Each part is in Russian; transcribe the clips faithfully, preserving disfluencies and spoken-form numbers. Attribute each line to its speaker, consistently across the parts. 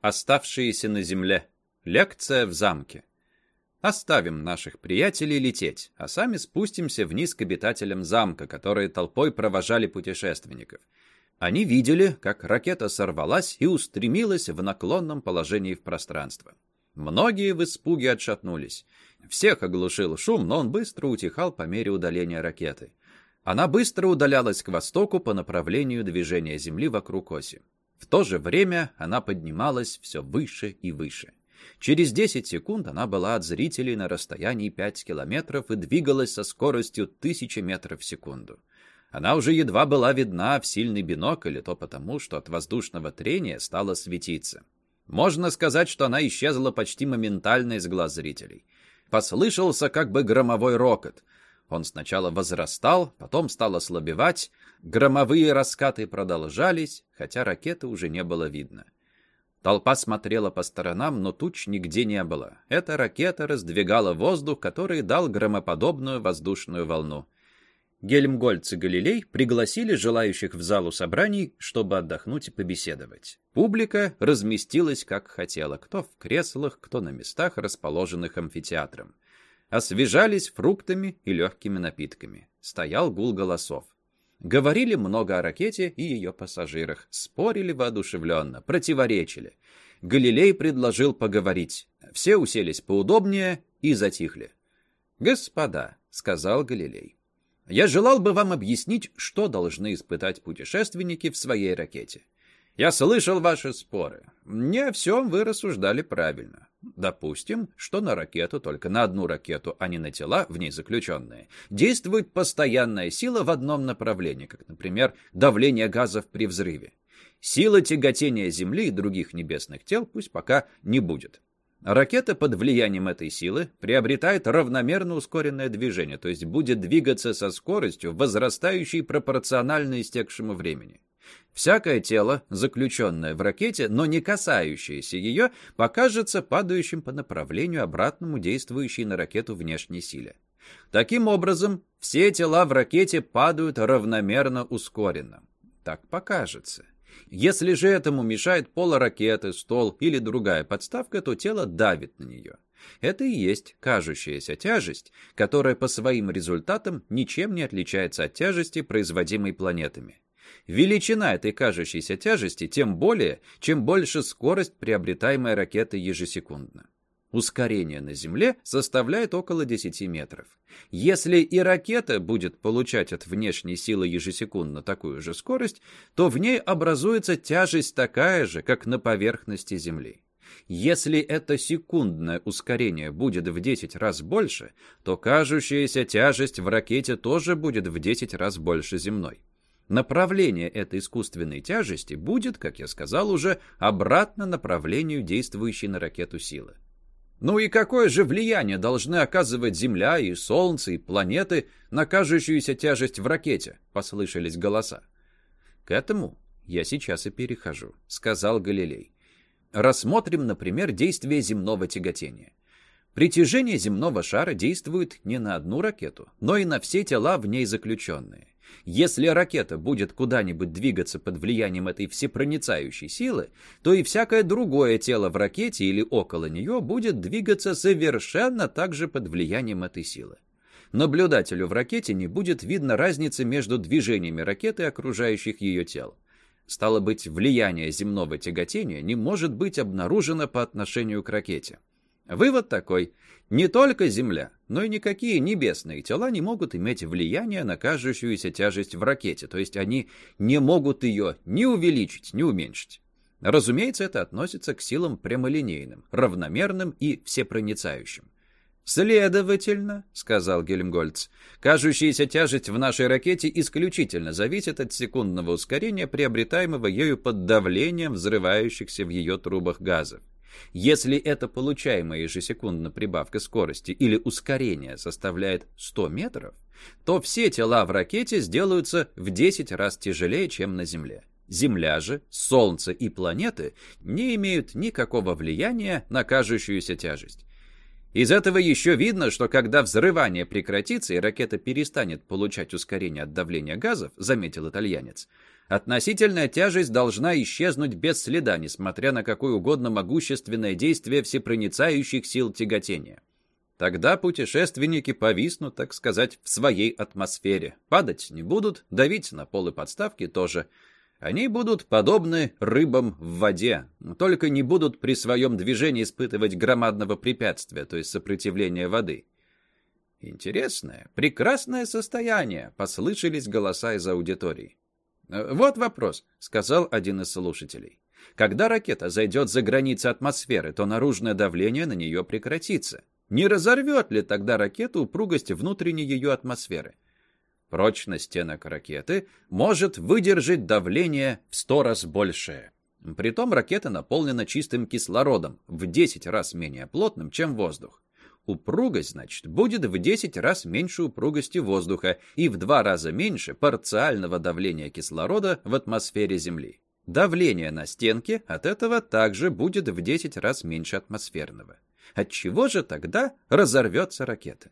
Speaker 1: Оставшиеся на земле. Лекция в замке. Оставим наших приятелей лететь, а сами спустимся вниз к обитателям замка, которые толпой провожали путешественников. Они видели, как ракета сорвалась и устремилась в наклонном положении в пространство. Многие в испуге отшатнулись. Всех оглушил шум, но он быстро утихал по мере удаления ракеты. Она быстро удалялась к востоку по направлению движения Земли вокруг оси. В то же время она поднималась все выше и выше. Через десять секунд она была от зрителей на расстоянии пять километров и двигалась со скоростью тысячи метров в секунду. Она уже едва была видна в сильный бинокль, и то потому, что от воздушного трения стала светиться. Можно сказать, что она исчезла почти моментально из глаз зрителей. Послышался как бы громовой рокот. Он сначала возрастал, потом стал ослабевать. Громовые раскаты продолжались, хотя ракеты уже не было видно. Толпа смотрела по сторонам, но туч нигде не было. Эта ракета раздвигала воздух, который дал громоподобную воздушную волну. Гельмгольц и Галилей пригласили желающих в залу собраний, чтобы отдохнуть и побеседовать. Публика разместилась как хотела, кто в креслах, кто на местах, расположенных амфитеатром. Освежались фруктами и легкими напитками. Стоял гул голосов. Говорили много о ракете и ее пассажирах, спорили воодушевленно, противоречили. Галилей предложил поговорить. Все уселись поудобнее и затихли. «Господа», — сказал Галилей, — «я желал бы вам объяснить, что должны испытать путешественники в своей ракете. Я слышал ваши споры. Не о всем вы рассуждали правильно. Допустим, что на ракету, только на одну ракету, а не на тела, в ней заключенные, действует постоянная сила в одном направлении, как, например, давление газов при взрыве. Сила тяготения Земли и других небесных тел пусть пока не будет. Ракета под влиянием этой силы приобретает равномерно ускоренное движение, то есть будет двигаться со скоростью, возрастающей пропорционально истекшему времени. Всякое тело, заключенное в ракете, но не касающееся ее, покажется падающим по направлению, обратному действующей на ракету внешней силе. Таким образом, все тела в ракете падают равномерно ускоренно. Так покажется. Если же этому мешает пол ракеты, стол или другая подставка, то тело давит на нее. Это и есть кажущаяся тяжесть, которая по своим результатам ничем не отличается от тяжести, производимой планетами. Величина этой кажущейся тяжести тем более, чем больше скорость, приобретаемая ракетой ежесекундно. Ускорение на Земле составляет около десяти метров. Если и ракета будет получать от внешней силы ежесекундно такую же скорость, то в ней образуется тяжесть такая же, как на поверхности Земли. Если это секундное ускорение будет в десять раз больше, то кажущаяся тяжесть в ракете тоже будет в десять раз больше земной. Направление этой искусственной тяжести будет, как я сказал уже, обратно направлению действующей на ракету силы. Ну и какое же влияние должны оказывать Земля и Солнце и планеты на кажущуюся тяжесть в ракете? Послышались голоса. К этому я сейчас и перехожу, сказал Галилей. Рассмотрим, например, действие земного тяготения. Притяжение земного шара действует не на одну ракету, но и на все тела в ней заключенные. Если ракета будет куда-нибудь двигаться под влиянием этой всепроницающей силы, то и всякое другое тело в ракете или около нее будет двигаться совершенно так же под влиянием этой силы. Наблюдателю в ракете не будет видно разницы между движениями ракеты и окружающих ее тел. Стало быть, влияние земного тяготения не может быть обнаружено по отношению к ракете. Вывод такой: не только Земля, но и никакие небесные тела не могут иметь влияния на кажущуюся тяжесть в ракете, то есть они не могут ее ни увеличить, ни уменьшить. Разумеется, это относится к силам прямолинейным, равномерным и всепроницающим. «Следовательно, — сказал Гельмгольц, — кажущаяся тяжесть в нашей ракете исключительно зависит от секундного ускорения, приобретаемого ею под давлением взрывающихся в ее трубах газов. Если эта получаемая ежесекундно прибавка скорости или ускорения составляет сто метров, то все тела в ракете сделаются в десять раз тяжелее, чем на Земле. Земля же, Солнце и планеты не имеют никакого влияния на кажущуюся тяжесть. Из этого еще видно, что когда взрывание прекратится и ракета перестанет получать ускорение от давления газов, заметил итальянец, Относительная тяжесть должна исчезнуть без следа, несмотря на какое угодно могущественное действие всепроницающих сил тяготения. Тогда путешественники повиснут, так сказать, в своей атмосфере. Падать не будут, давить на пол и подставки тоже. Они будут подобны рыбам в воде, только не будут при своем движении испытывать громадного препятствия, то есть сопротивления воды. «Интересное, прекрасное состояние», — послышались голоса из аудитории. «Вот вопрос», — сказал один из слушателей. «Когда ракета зайдет за границы атмосферы, то наружное давление на нее прекратится. Не разорвет ли тогда ракету упругость внутренней ее атмосферы? Прочность стенок ракеты может выдержать давление в сто раз большее. Притом ракета наполнена чистым кислородом, в десять раз менее плотным, чем воздух. Упругость, значит, будет в десять раз меньше упругости воздуха и в два раза меньше парциального давления кислорода в атмосфере Земли. Давление на стенке от этого также будет в десять раз меньше атмосферного. Отчего же тогда разорвется ракета?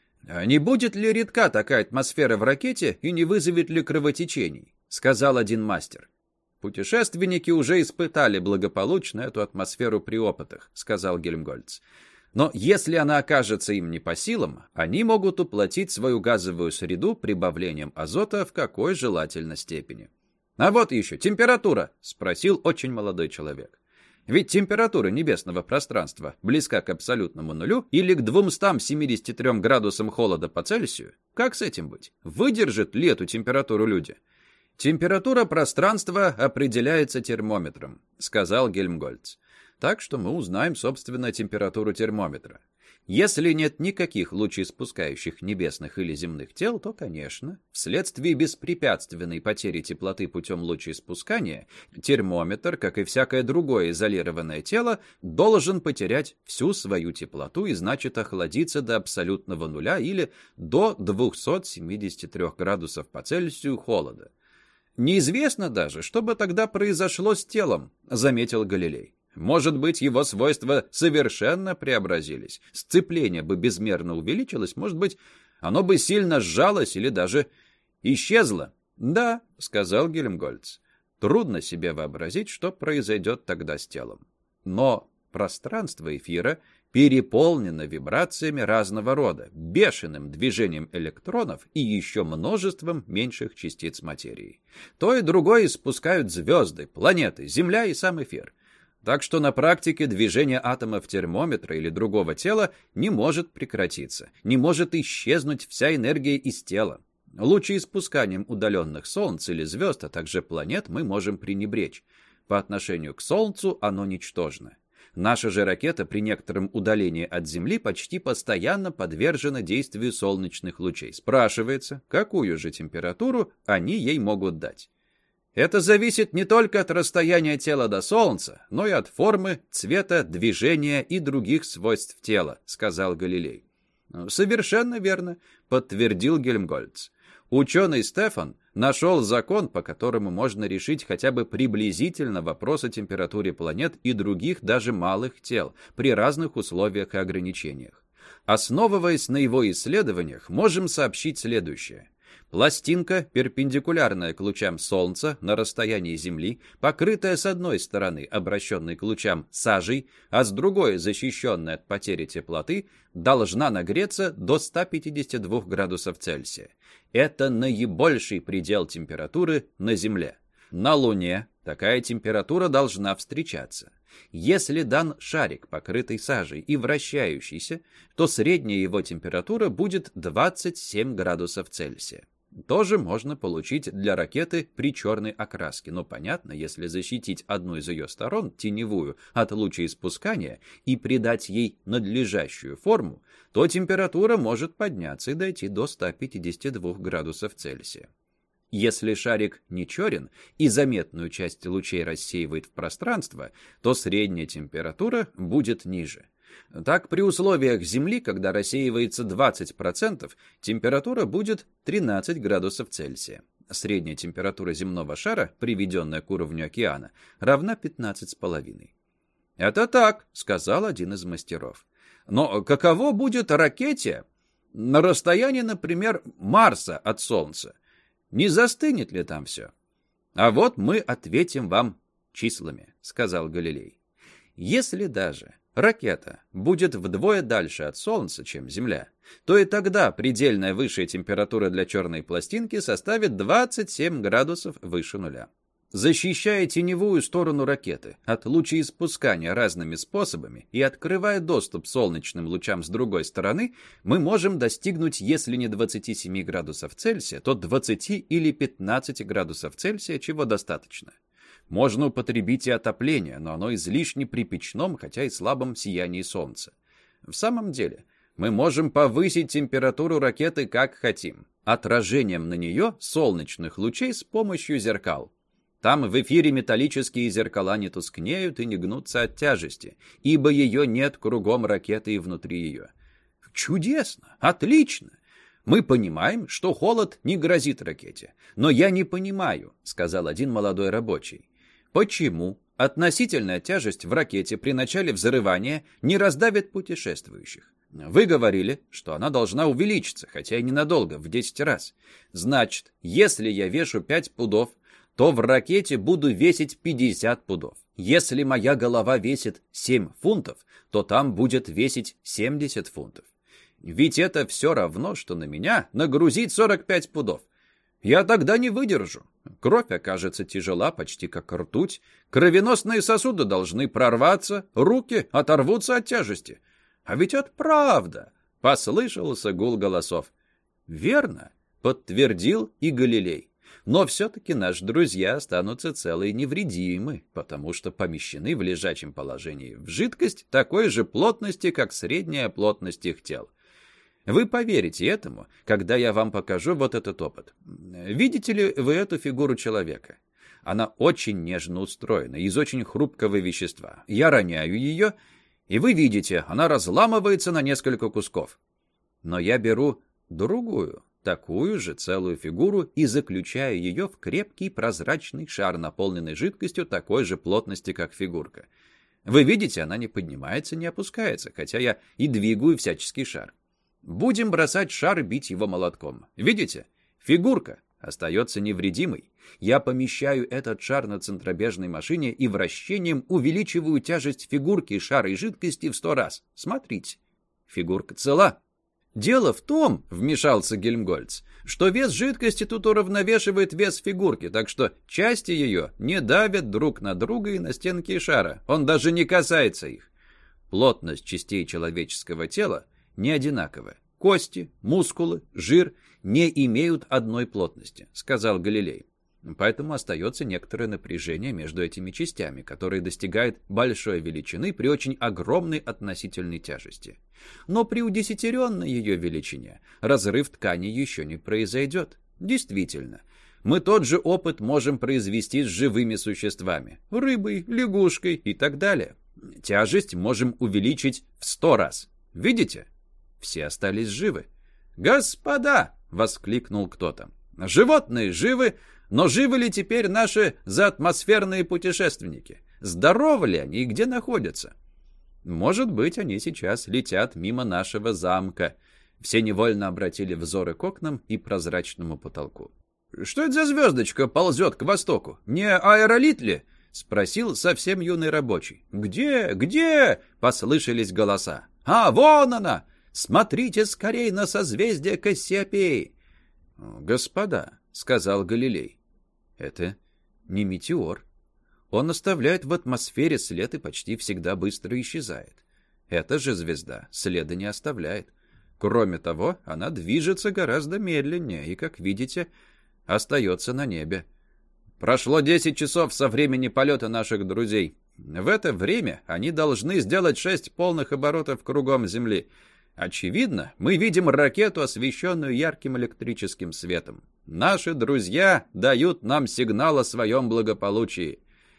Speaker 1: А не будет ли редка такая атмосфера в ракете и не вызовет ли кровотечений? Сказал один мастер. Путешественники уже испытали благополучно эту атмосферу при опытах, сказал Гельмгольц. Но если она окажется им не по силам, они могут уплотить свою газовую среду прибавлением азота в какой желательной степени. «А вот еще температура», — спросил очень молодой человек. «Ведь температура небесного пространства близка к абсолютному нулю или к двумстам семидесяти трём градусам холода по Цельсию. Как с этим быть? Выдержат ли эту температуру люди?» «Температура пространства определяется термометром», — сказал Гельмгольц. «Так что мы узнаем, собственно, температуру термометра. Если нет никаких лучеиспускающих небесных или земных тел, то, конечно, вследствие беспрепятственной потери теплоты путем лучеиспускания, термометр, как и всякое другое изолированное тело, должен потерять всю свою теплоту и, значит, охладиться до абсолютного нуля или до двухсот семидесяти трёх градусов по Цельсию холода. «Неизвестно даже, что бы тогда произошло с телом», — заметил Галилей. «Может быть, его свойства совершенно преобразились. Сцепление бы безмерно увеличилось, может быть, оно бы сильно сжалось или даже исчезло». «Да», — сказал Гельмгольц, — «трудно себе вообразить, что произойдет тогда с телом. Но пространство эфира переполнено вибрациями разного рода, бешеным движением электронов и еще множеством меньших частиц материи. То и другое испускают звезды, планеты, Земля и сам эфир. Так что на практике движение атомов термометра или другого тела не может прекратиться, не может исчезнуть вся энергия из тела. Лучеиспусканием удаленных Солнц или звезд, а также планет мы можем пренебречь. По отношению к Солнцу оно ничтожно. Наша же ракета при некотором удалении от Земли почти постоянно подвержена действию солнечных лучей. Спрашивается, какую же температуру они ей могут дать? Это зависит не только от расстояния тела до Солнца, но и от формы, цвета, движения и других свойств тела, сказал Галилей. Совершенно верно, подтвердил Гельмгольц. Ученый Стефан нашел закон, по которому можно решить хотя бы приблизительно вопрос о температуре планет и других даже малых тел при разных условиях и ограничениях. Основываясь на его исследованиях, можем сообщить следующее. Пластинка, перпендикулярная к лучам Солнца на расстоянии Земли, покрытая с одной стороны обращенной к лучам сажей, а с другой защищенная от потери теплоты, должна нагреться до ста пятидесяти двух градусов Цельсия. Это наибольший предел температуры на Земле. На Луне такая температура должна встречаться. Если дан шарик, покрытый сажей и вращающийся, то средняя его температура будет двадцать семь градусов Цельсия. Тоже можно получить для ракеты при черной окраске, но понятно, если защитить одну из ее сторон, теневую, от лучеиспускания и придать ей надлежащую форму, то температура может подняться и дойти до ста пятидесяти двух градусов Цельсия. Если шарик не черен и заметную часть лучей рассеивает в пространство, то средняя температура будет ниже. Так, при условиях Земли, когда рассеивается двадцать процентов, температура будет тринадцать градусов Цельсия. Средняя температура земного шара, приведенная к уровню океана, равна пятнадцати с половиной. «Это так», — сказал один из мастеров. «Но каково будет ракете на расстоянии, например, Марса от Солнца? Не застынет ли там все?» А вот мы ответим вам числами, сказал Галилей. Если даже ракета будет вдвое дальше от Солнца, чем Земля, то и тогда предельная высшая температура для черной пластинки составит двадцать семь градусов выше нуля. Защищая теневую сторону ракеты от лучеиспускания разными способами и открывая доступ солнечным лучам с другой стороны, мы можем достигнуть, если не двадцати семи градусов Цельсия, то двадцати или пятнадцати градусов Цельсия, чего достаточно. Можно употребить и отопление, но оно излишне при печном, хотя и слабом сиянии солнца. В самом деле, мы можем повысить температуру ракеты как хотим, отражением на нее солнечных лучей с помощью зеркал. Там в эфире металлические зеркала не тускнеют и не гнутся от тяжести, ибо ее нет кругом ракеты и внутри ее. Чудесно! Отлично! Мы понимаем, что холод не грозит ракете. Но я не понимаю, сказал один молодой рабочий, почему относительная тяжесть в ракете при начале взрывания не раздавит путешествующих. Вы говорили, что она должна увеличиться, хотя и ненадолго, в десять раз. Значит, если я вешу пять пудов, то в ракете буду весить пятьдесят пудов. Если моя голова весит семь фунтов, то там будет весить семьдесят фунтов. Ведь это все равно, что на меня нагрузить сорок пять пудов. Я тогда не выдержу. Кровь окажется тяжела, почти как ртуть. Кровеносные сосуды должны прорваться, руки оторвутся от тяжести. А ведь это правда, послышался гул голосов. Верно, подтвердил и Галилей. Но все-таки наши друзья останутся целы и невредимы, потому что помещены в лежачем положении в жидкость такой же плотности, как средняя плотность их тел. Вы поверите этому, когда я вам покажу вот этот опыт. Видите ли вы эту фигуру человека? Она очень нежно устроена, из очень хрупкого вещества. Я роняю ее, и вы видите, она разламывается на несколько кусков. Но я беру другую, такую же целую фигуру и заключаю ее в крепкий прозрачный шар, наполненный жидкостью такой же плотности, как фигурка. Вы видите, она не поднимается, не опускается, хотя я и двигаю всяческий шар. Будем бросать шар и бить его молотком. Видите? Фигурка остается невредимой. Я помещаю этот шар на центробежной машине и вращением увеличиваю тяжесть фигурки, шара и жидкости в сто раз. Смотрите. Фигурка цела. «Дело в том, — вмешался Гельмгольц, — что вес жидкости тут уравновешивает вес фигурки, так что части ее не давят друг на друга и на стенки шара. Он даже не касается их. Плотность частей человеческого тела не одинаковая. Кости, мускулы, жир не имеют одной плотности, — сказал Галилей. Поэтому остается некоторое напряжение между этими частями, которое достигает большой величины при очень огромной относительной тяжести. Но при удесятеренной ее величине разрыв ткани еще не произойдет. Действительно, мы тот же опыт можем произвести с живыми существами, рыбой, лягушкой и так далее. Тяжесть можем увеличить в сто раз. Видите? Все остались живы. «Господа!» — воскликнул кто-то. «Животные живы, но живы ли теперь наши заатмосферные путешественники? Здоровы ли они и где находятся?» «Может быть, они сейчас летят мимо нашего замка». Все невольно обратили взоры к окнам и прозрачному потолку. «Что это за звездочка ползет к востоку? Не аэролит ли?» — спросил совсем юный рабочий. «Где? Где?» — послышались голоса. «А, вон она! Смотрите скорей на созвездие Кассиопеи!» «Господа», — сказал Галилей, — «это не метеор. Он оставляет в атмосфере след и почти всегда быстро исчезает. Эта же звезда следа не оставляет. Кроме того, она движется гораздо медленнее и, как видите, остается на небе. Прошло десять часов со времени полета наших друзей. В это время они должны сделать шесть полных оборотов кругом Земли. Очевидно, мы видим ракету, освещенную ярким электрическим светом. Наши друзья дают нам сигнал о своем благополучии.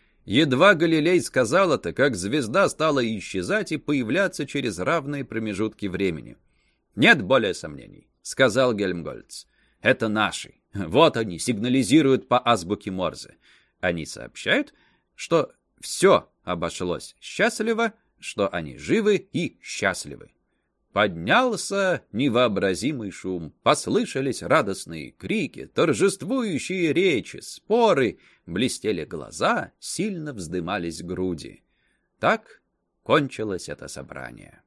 Speaker 1: Едва Галилей сказал это, как звезда стала исчезать и появляться через равные промежутки времени. «Нет более сомнений», — сказал Гельмгольц. «Это наши. Вот они сигнализируют по азбуке Морзе. Они сообщают, что все обошлось счастливо, что они живы и счастливы». Поднялся невообразимый шум, послышались радостные крики, торжествующие речи, споры, блестели глаза, сильно вздымались груди. Так кончилось это собрание.